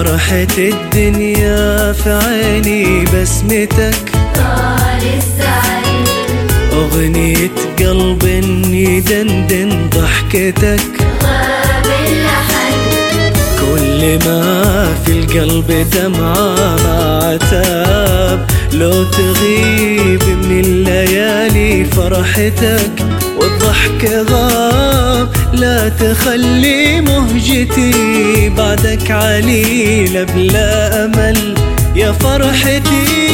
فرحة الدنيا في عيني بسمتك، طال السعيد أغنية قلب يدندن ضحكتك، غاب اللحن كل ما في القلب دمعة مع عتاب، لو تغيب من الليالي فرحتك والضحك غاب، لا تخلي مهجتي بعدك عليلة بلا أمل يا فرحتي.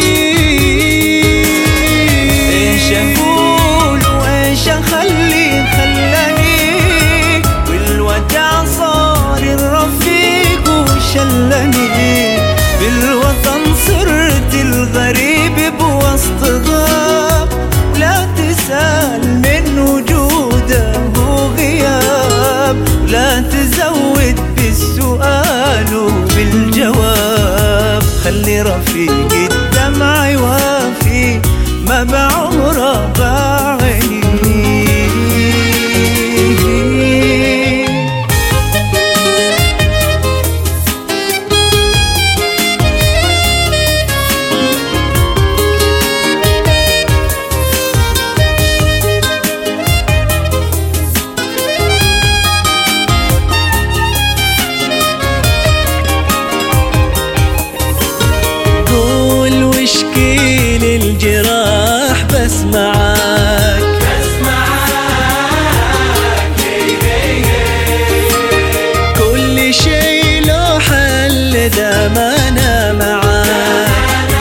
ايش اقول وايش اخلي خلاني والوداع صار الرفيق وشلني، بالوطن صرت الغريب بوسط غاب، لا تسأل من وجوده وغياب، لا تزود بالسؤال وبالجواب، خلي رفيق الدمع يوافي ما بعمره باعني. قول واشكي للجراح بس معاك، كل شي له حل دام انا معاك،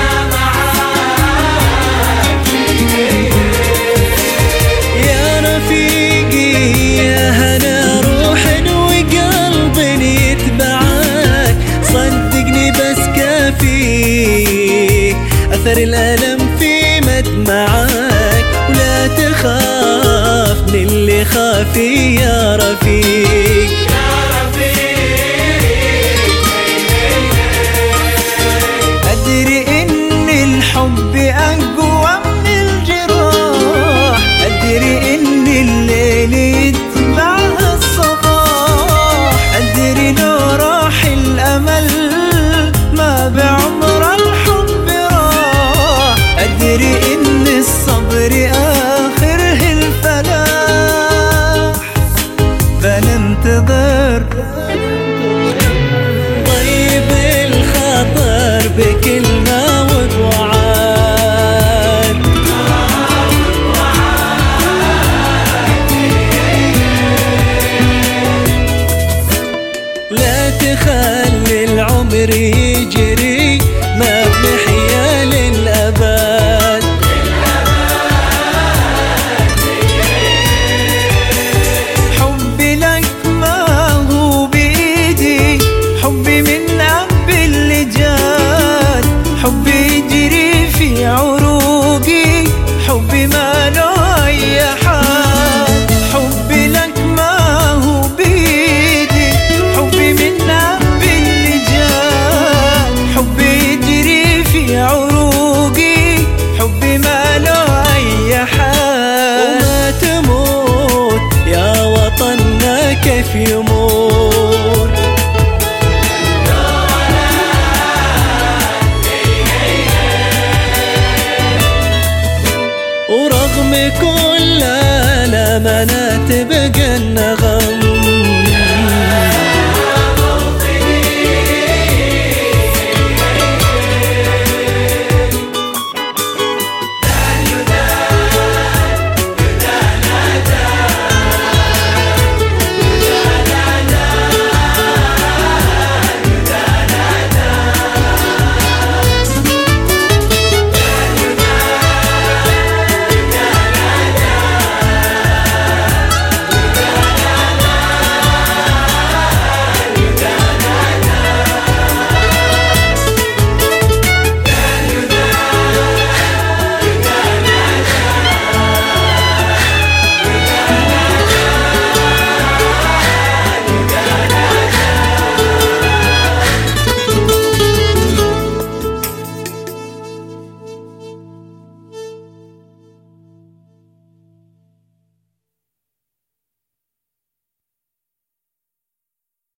يا رفيقي يا هنا روح وقلب يتبعك، صدقني بس كافيك أثر الألم في مدمعك، ولا تخاف من اللي خافي يا رفيق. أدري إن الحب أقوى من الجراح، أدري إن الليل يتبعها الصباح، أدري لو راح الأمل ما بعمر الحب راح، أدري إن الصبر آخره الفلاح، فننتظر طيب الخاطر بكلمة وبوعد، لا تخلي العمر يجري ما بنحيا للأبد، حبي لك ما هو بإيدي، حبي من أب اللي جاد، حبي يجري في عروقي، حبي ما له أي حال، حبي لك ما هو بإيدي، حبي من أب اللي جاد، حبي يجري في عروقي، حبي ما له أي حال، وما تموت يا وطننا كيف يموت، ورغم كل الأمانات تبقى